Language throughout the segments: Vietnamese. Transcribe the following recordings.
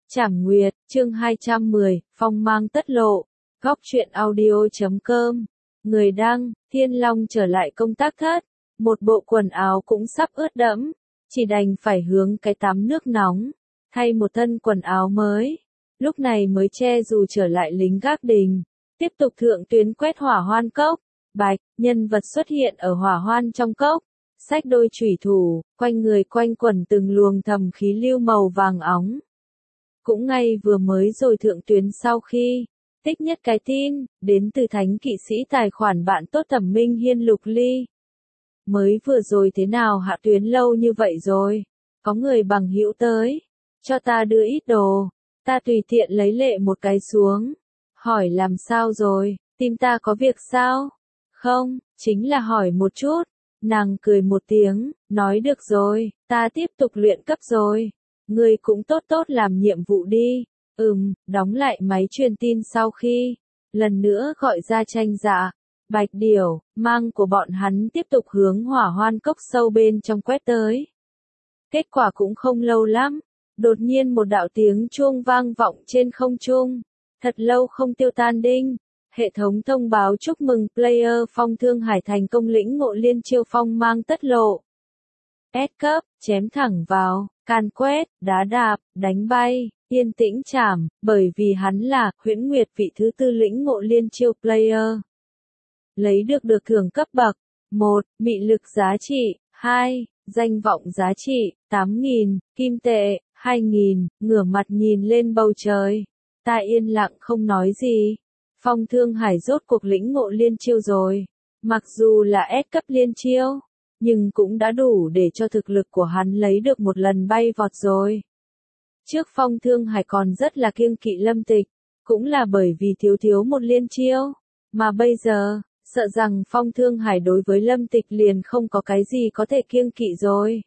Trảm Nguyệt, chương 210, phong mang tất lộ. Góc truyện audio.com. Người đăng, Thiên Long trở lại công tác thất. Một bộ quần áo cũng sắp ướt đẫm. Chỉ đành phải hướng cái tắm nước nóng. Thay một thân quần áo mới. Lúc này mới che dù trở lại lính gác đình. Tiếp tục thượng tuyến quét hỏa hoan cốc. Bạch, nhân vật xuất hiện ở hỏa hoan trong cốc. Xách đôi chủy thủ, quanh người quanh quẩn từng luồng thầm khí lưu màu vàng óng. Cũng ngay vừa mới rồi thượng tuyến sau khi tích nhất cái tin, đến từ thánh kỵ sĩ tài khoản bạn tốt Thẩm Minh Hiên Lục Ly. Mới vừa rồi thế nào hạ tuyến lâu như vậy rồi? Có người bằng hữu tới, cho ta đưa ít đồ, ta tùy tiện lấy lệ một cái xuống. Hỏi làm sao rồi, tim ta có việc sao? Không, chính là hỏi một chút. Nàng cười một tiếng, nói được rồi, ta tiếp tục luyện cấp rồi. Ngươi cũng tốt tốt làm nhiệm vụ đi. Đóng lại máy truyền tin sau khi lần nữa gọi ra Tranh Dạ, Bạch Điểu, mang của bọn hắn tiếp tục hướng hỏa hoan cốc sâu bên trong quét tới. Kết quả cũng không lâu lắm, đột nhiên một đạo tiếng chuông vang vọng trên không trung, thật lâu không tiêu tan đinh. Hệ thống thông báo chúc mừng player Phong Thương Hải thành công lĩnh ngộ liên chiêu phong mang tất lộ. S cấp, chém thẳng vào, can quét, đá đạp, đánh bay, yên tĩnh chảm, bởi vì hắn là Huyễn Nguyệt vị thứ tư lĩnh ngộ liên chiêu player. Lấy được thưởng cấp bậc 1, mị lực giá trị 2, danh vọng giá trị 8.000, kim tệ 2.000, ngửa mặt nhìn lên bầu trời. Ta yên lặng không nói gì. Phong Thương Hải rốt cuộc lĩnh ngộ liên chiêu rồi. Mặc dù là S cấp liên chiêu, nhưng cũng đã đủ để cho thực lực của hắn lấy được một lần bay vọt rồi. Trước Phong Thương Hải còn rất là kiêng kỵ Lâm Tịch, cũng là bởi vì thiếu một liên chiêu, mà bây giờ, sợ rằng Phong Thương Hải đối với Lâm Tịch liền không có cái gì có thể kiêng kỵ rồi.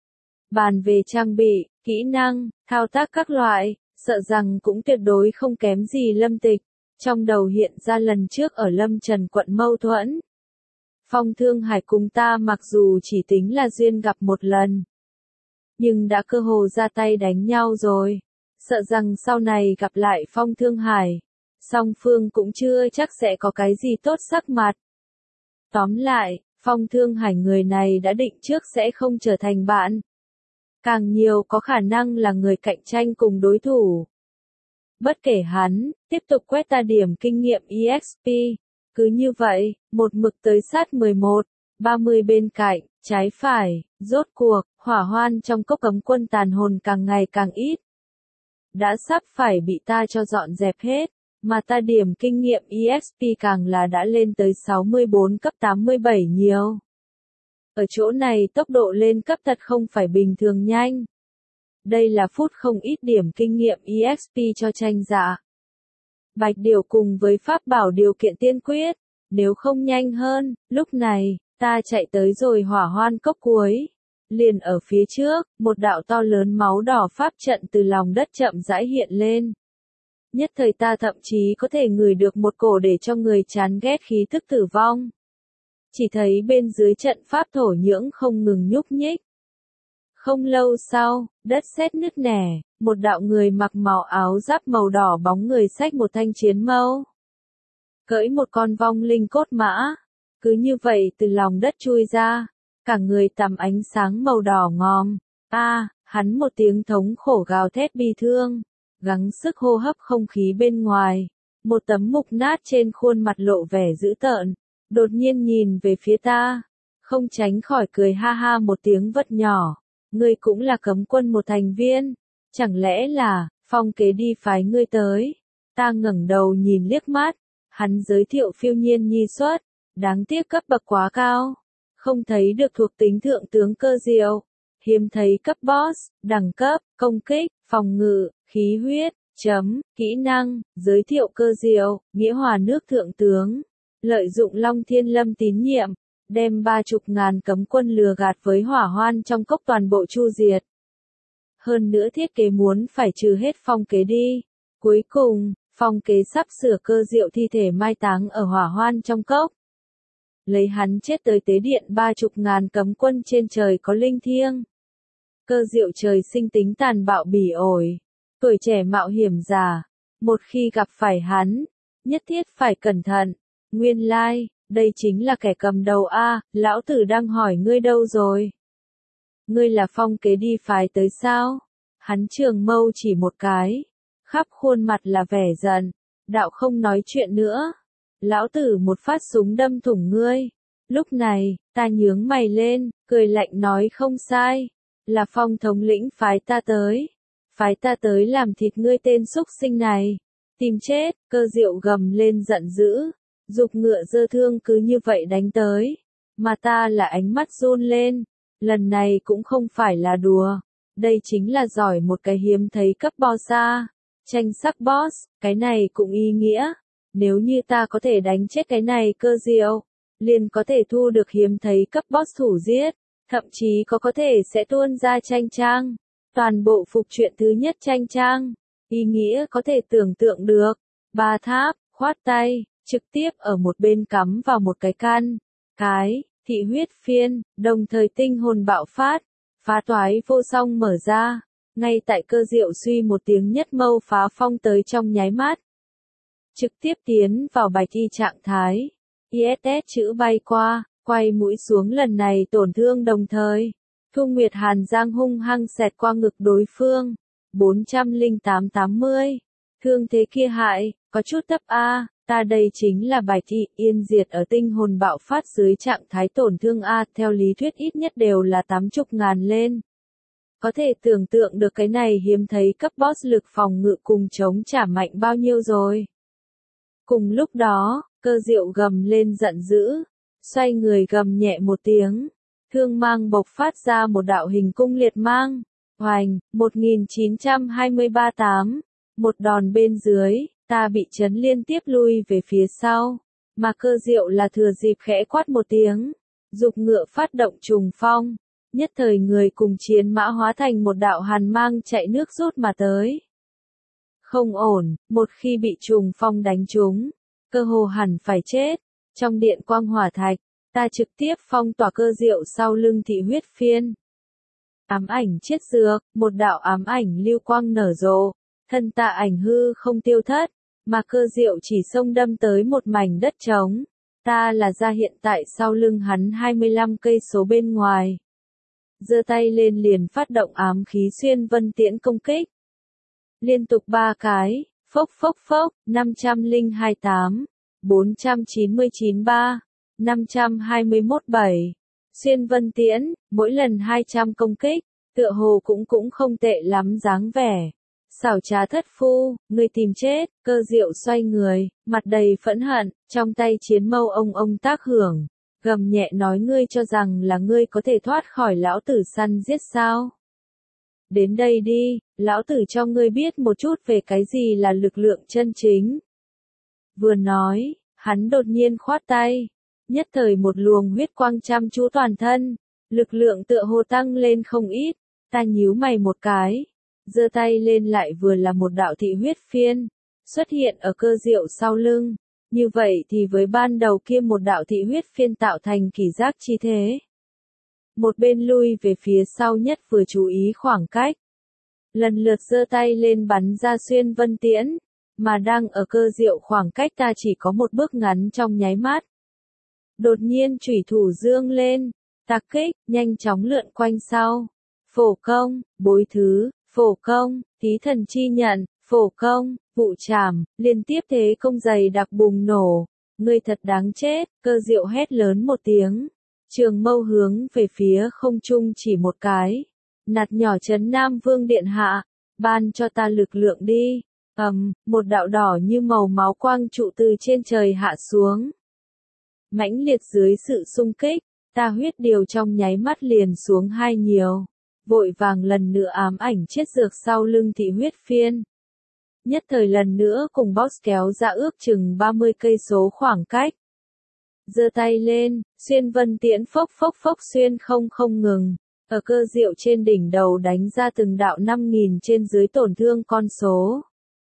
Bàn về trang bị, kỹ năng, thao tác các loại, sợ rằng cũng tuyệt đối không kém gì Lâm Tịch. Trong đầu hiện ra lần trước ở Lâm Trần quận mâu thuẫn. Phong Thương Hải cùng ta mặc dù chỉ tính là duyên gặp một lần, nhưng đã cơ hồ ra tay đánh nhau rồi. Sợ rằng sau này gặp lại Phong Thương Hải, song phương cũng chưa chắc sẽ có cái gì tốt sắc mặt. Tóm lại, Phong Thương Hải người này đã định trước sẽ không trở thành bạn. Càng nhiều có khả năng là người cạnh tranh cùng đối thủ. Bất kể hắn, tiếp tục quét ta điểm kinh nghiệm EXP. Cứ như vậy, một mực tới sát 11, 30 bên cạnh, trái phải, rốt cuộc, hỏa hoan trong cốc cấm quân tàn hồn càng ngày càng ít. Đã sắp phải bị ta cho dọn dẹp hết, mà ta điểm kinh nghiệm EXP càng là đã lên tới 64 cấp 87 nhiều. Ở chỗ này tốc độ lên cấp thật không phải bình thường nhanh. Đây là phút không ít điểm kinh nghiệm EXP cho Tranh Dạ. Bạch Điểu cùng với pháp bảo điều kiện tiên quyết, nếu không nhanh hơn, lúc này, ta chạy tới rồi hỏa hoan cốc cuối. Liền ở phía trước, một đạo to lớn máu đỏ pháp trận từ lòng đất chậm rãi hiện lên. Nhất thời ta thậm chí có thể ngửi được một cổ để cho người chán ghét khí tức tử vong. Chỉ thấy bên dưới trận pháp thổ nhưỡng không ngừng nhúc nhích. Không lâu sau, đất sét nứt nẻ, một đạo người mặc màu áo giáp màu đỏ bóng người xách một thanh chiến mâu. Cưỡi một con vong linh cốt mã. Cứ như vậy từ lòng đất chui ra, cả người tằm ánh sáng màu đỏ ngòm. Hắn một tiếng thống khổ gào thét bi thương, gắng sức hô hấp không khí bên ngoài. Một tấm mục nát trên khuôn mặt lộ vẻ dữ tợn, đột nhiên nhìn về phía ta, không tránh khỏi cười ha ha một tiếng vất nhỏ. Ngươi cũng là cấm quân một thành viên, chẳng lẽ là, Phong kế đi phái ngươi tới? Ta ngẩng đầu nhìn liếc mắt, hắn giới thiệu Phiêu Nhiên Nhi xuất, đáng tiếc cấp bậc quá cao, không thấy được thuộc tính thượng tướng cơ diệu, hiếm thấy cấp boss, đẳng cấp, công kích, phòng ngự, khí huyết, kỹ năng, giới thiệu cơ diệu, nghĩa hòa nước thượng tướng, lợi dụng Long Thiên Lâm tín nhiệm. Đem 30.000 cấm quân lừa gạt với hỏa hoan trong cốc toàn bộ chu diệt. Hơn nữa thiết kế muốn phải trừ hết Phong kế đi. Cuối cùng, Phong kế sắp sửa cơ diệu thi thể mai táng ở hỏa hoan trong cốc. Lấy hắn chết tới tế điện 30.000 cấm quân trên trời có linh thiêng. Cơ diệu trời sinh tính tàn bạo bỉ ổi. Tuổi trẻ mạo hiểm giả, một khi gặp phải hắn, nhất thiết phải cẩn thận. Nguyên lai, đây chính là kẻ cầm đầu a, lão tử đang hỏi ngươi đâu rồi? Ngươi là Phong kế đi phái tới sao? Hắn trường mâu chỉ một cái, khắp khuôn mặt là vẻ giận, đạo không nói chuyện nữa. Lão tử một phát súng đâm thủng ngươi. Lúc này, ta nhướng mày lên, cười lạnh nói không sai, là Phong thống lĩnh phái ta tới. Phái ta tới làm thịt ngươi tên xúc sinh này. Tìm chết, Cơ Diệu gầm lên giận dữ, giục ngựa dơ thương cứ như vậy đánh tới. Mà ta là ánh mắt run lên, lần này cũng không phải là đùa. Đây chính là giỏi một cái hiếm thấy cấp boss a. Tranh sắc boss, cái này cũng ý nghĩa. Nếu như ta có thể đánh chết cái này Cơ Diệu, liền có thể thu được hiếm thấy cấp boss thủ giết, thậm chí có thể sẽ tuôn ra tranh trang. Toàn bộ phục truyện thứ nhất tranh trang, ý nghĩa có thể tưởng tượng được. Ba Tháp, khoát tay, trực tiếp ở một bên cắm vào một cái can. Thị huyết phiên, đồng thời tinh hồn bạo phát, phá toái vô song mở ra. Ngay tại Cơ Diệu suy một tiếng nhất mâu phá phong tới trong nháy mắt. Trực tiếp tiến vào bạch y trạng thái. ISS chữ bay qua, quay mũi xuống lần này tổn thương đồng thời. Thu Nguyệt Hàn Giang hung hăng xẹt qua ngực đối phương. 408-80. Thương thế kia hại, có chút thấp a, ta đây chính là bạch y yên diệt ở tinh hồn bạo phát dưới trạng thái tổn thương a, theo lý thuyết ít nhất đều là 80.000 lên. Có thể tưởng tượng được cái này hiếm thấy cấp boss lực phòng ngự cùng chống trả mạnh bao nhiêu rồi. Cùng lúc đó, Cơ Diệu gầm lên giận dữ, xoay người gầm nhẹ một tiếng. Thương mang bộc phát ra một đạo hình cung liệt mang. Hoành, 1923-8. Một đòn bên dưới, ta bị chấn liên tiếp lui về phía sau. Mà Cơ Diệu là thừa dịp khẽ quát một tiếng. Giục ngựa phát động trùng phong. Nhất thời người cùng chiến mã hóa thành một đạo hàn mang chạy nước rút mà tới. Không ổn, một khi bị trùng phong đánh trúng, cơ hồ hẳn phải chết. Trong điện quang hỏa thạch, ta trực tiếp phong tỏa Cơ Diệu sau lưng thị huyết phiên. Ám ảnh chiết dược, một đạo ám ảnh lưu quang nở rộ, thân tạ ảnh hư không tiêu thất, mà Cơ Diệu chỉ xông đâm tới một mảnh đất trống. Ta là ra hiện tại sau lưng hắn 25 cây số bên ngoài. Giơ tay lên liền phát động ám khí xuyên vân tiễn công kích. Liên tục 3 cái, phốc phốc phốc, 502-8, 499-3. 521-7. Xuyên vân tiễn, mỗi lần 200 công kích, tựa hồ cũng không tệ lắm dáng vẻ. Xảo trá thất phu, người tìm chết. Cơ Diệu xoay người, mặt đầy phẫn hận, trong tay chiến mâu ông tác hưởng, gầm nhẹ nói ngươi cho rằng là ngươi có thể thoát khỏi lão tử săn giết sao? Đến đây đi, lão tử cho ngươi biết một chút về cái gì là lực lượng chân chính. Vừa nói, hắn đột nhiên khoát tay. Nhất thời một luồng huyết quang chăm chú toàn thân, lực lượng tựa hồ tăng lên không ít, ta nhíu mày một cái, giơ tay lên lại vừa là một đạo thị huyết phiên, xuất hiện ở Cơ Diệu sau lưng, như vậy thì với ban đầu kia một đạo thị huyết phiên tạo thành kỳ giác chi thế. Một bên lui về phía sau nhất vừa chú ý khoảng cách, lần lượt giơ tay lên bắn ra xuyên vân tiễn, mà đang ở Cơ Diệu khoảng cách ta chỉ có một bước ngắn trong nháy mắt. Đột nhiên chủy thủ dương lên, tạc kích, nhanh chóng lượn quanh sau. Phổ công, bối thứ, phổ công, tí thần chi nhận, phổ công, vụ trảm, liên tiếp thế công dày đặc bùng nổ. Ngươi thật đáng chết, Cơ Diệu hét lớn một tiếng. Trường mâu hướng về phía không trung chỉ một cái. Nạt nhỏ trấn Nam Vương điện hạ, ban cho ta lực lượng đi. Một đạo đỏ như màu máu quang trụ từ trên trời hạ xuống. Mãnh liệt dưới sự xung kích, ta huyết điều trong nháy mắt liền xuống hai nhiều, vội vàng lần nữa ám ảnh chiết dược sau lưng thị huyết phiên. Nhất thời lần nữa cùng boss kéo ra ước chừng 30 cây số khoảng cách. Giơ tay lên, xuyên vân tiễn phốc phốc phốc xuyên không ngừng, ở Cơ Diệu trên đỉnh đầu đánh ra từng đạo 5.000 trên dưới tổn thương con số.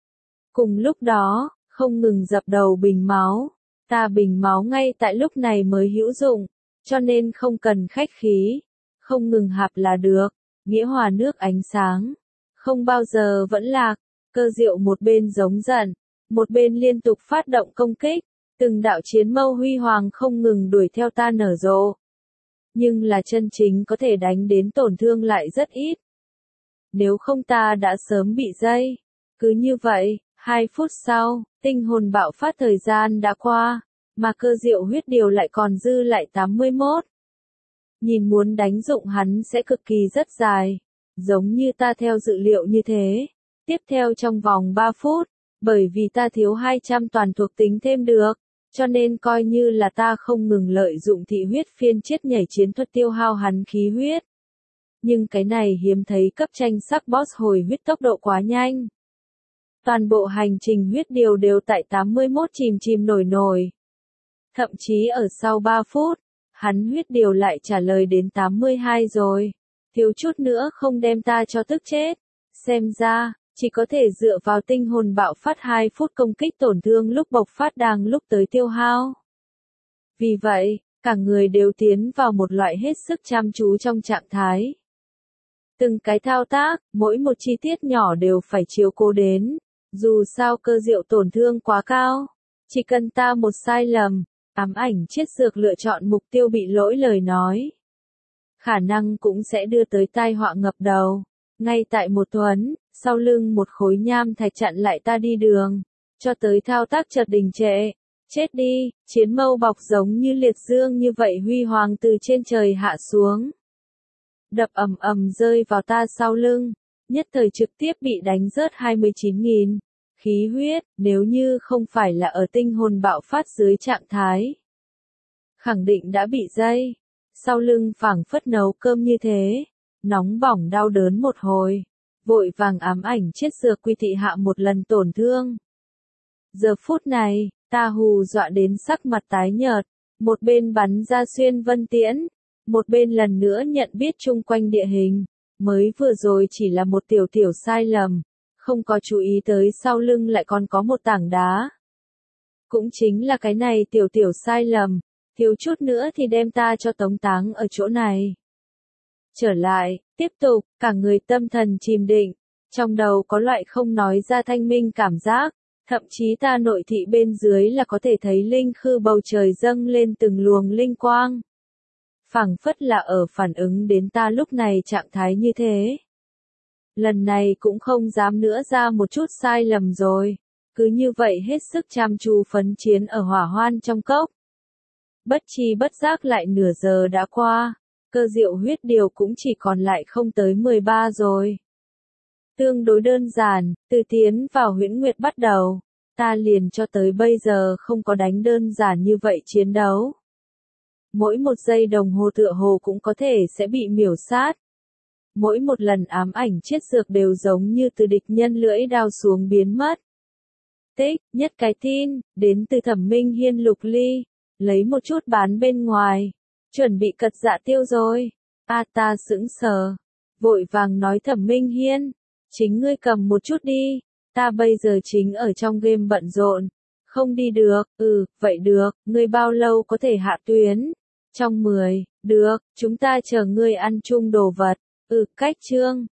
Cùng lúc đó, không ngừng dập đầu bình máu. Ta bình máu ngay tại lúc này mới hữu dụng, cho nên không cần khách khí, không ngừng hạp là được, nghĩa hòa nước ánh sáng, Không bao giờ vẫn lạc, Cơ Diệu một bên giống giận, một bên liên tục phát động công kích, từng đạo chiến mâu huy hoàng không ngừng đuổi theo ta nở rộ. Nhưng là chân chính có thể đánh đến tổn thương lại rất ít. Nếu không ta đã sớm bị dây. Cứ như vậy, 2 phút sau, tinh hồn bạo phát thời gian đã qua, mà Cơ Diệu huyết điều lại còn dư lại 81. Nhìn muốn đánh dụng hắn sẽ cực kỳ rất dài, giống như ta theo dự liệu như thế. Tiếp theo trong vòng 3 phút, bởi vì ta thiếu 200 toàn thuộc tính thêm được, cho nên coi như là ta không ngừng lợi dụng thị huyết phiên chiết nhảy chiến thuật tiêu hao hắn khí huyết. Nhưng cái này hiếm thấy cấp tranh sắc boss hồi huyết tốc độ quá nhanh. Toàn bộ hành trình huyết điều đều tại 81 chìm nổi nổi. Thậm chí ở sau 3 phút, hắn huyết điều lại trả lời đến 82 rồi. Thiếu chút nữa không đem ta cho tức chết. Xem ra, chỉ có thể dựa vào tinh hồn bạo phát 2 phút công kích tổn thương lúc bộc phát đang lúc tới tiêu hao. Vì vậy, cả người đều tiến vào một loại hết sức chăm chú trong trạng thái. Từng cái thao tác, mỗi một chi tiết nhỏ đều phải chiếu cố đến. Dù sao Cơ Diệu tổn thương quá cao, chỉ cần ta một sai lầm, ám ảnh chiết dược lựa chọn mục tiêu bị lỗi lời nói, khả năng cũng sẽ đưa tới tai họa ngập đầu. Ngay tại một tuần, sau lưng một khối nham thạch chặn lại ta đi đường, cho tới thao tác chợt đình trệ. Chết đi, chiến mâu bọc giống như liệt dương như vậy huy hoàng từ trên trời hạ xuống. Đập ầm ầm rơi vào ta sau lưng, nhất thời trực tiếp bị đánh rớt 29.000. Khí huyết, nếu như không phải là ở tinh hồn bạo phát dưới trạng thái, khẳng định đã bị dây. Sau lưng phảng phất nấu cơm như thế, nóng bỏng đau đớn một hồi, vội vàng ám ảnh chiết dược quy thị hạ một lần tổn thương. Giờ phút này, ta hù dọa đến sắc mặt tái nhợt, một bên bắn ra xuyên vân tiễn, một bên lần nữa nhận biết chung quanh địa hình, mới vừa rồi chỉ là một tiểu sai lầm, không có chú ý tới sau lưng lại còn có một tảng đá. Cũng chính là cái này tiểu sai lầm, thiếu chút nữa thì đem ta cho tống táng ở chỗ này. Trở lại, tiếp tục, cả người tâm thần chìm định, trong đầu có loại không nói ra thanh minh cảm giác, thậm chí ta nội thị bên dưới là có thể thấy linh khư bầu trời dâng lên từng luồng linh quang. Phảng phất là ở phản ứng đến ta lúc này trạng thái như thế. Lần này cũng không dám nữa ra một chút sai lầm rồi, cứ như vậy hết sức chăm chú phấn chiến ở hỏa hoan trong cốc. Bất chi bất giác lại nửa giờ đã qua, Cơ Diệu huyết điều cũng chỉ còn lại không tới 13 rồi. Tương đối đơn giản, từ tiến vào huyễn nguyệt bắt đầu, ta liền cho tới bây giờ không có đánh đơn giản như vậy chiến đấu. Mỗi một giây đồng hồ tựa hồ cũng có thể sẽ bị miểu sát. Mỗi một lần ám ảnh chiết dược đều giống như từ địch nhân lưỡi đao xuống biến mất. Tích, nhất cái tin, đến từ Thẩm Minh Hiên Lục Ly, lấy một chút bán bên ngoài, chuẩn bị cật dạ tiêu rồi. Ta sững sờ, vội vàng nói Thẩm Minh Hiên, chính ngươi cầm một chút đi, ta bây giờ chính ở trong game bận rộn, không đi được. Vậy được, ngươi bao lâu có thể hạ tuyến? Trong 10, được, chúng ta chờ ngươi ăn chung đồ vật. Cách chương.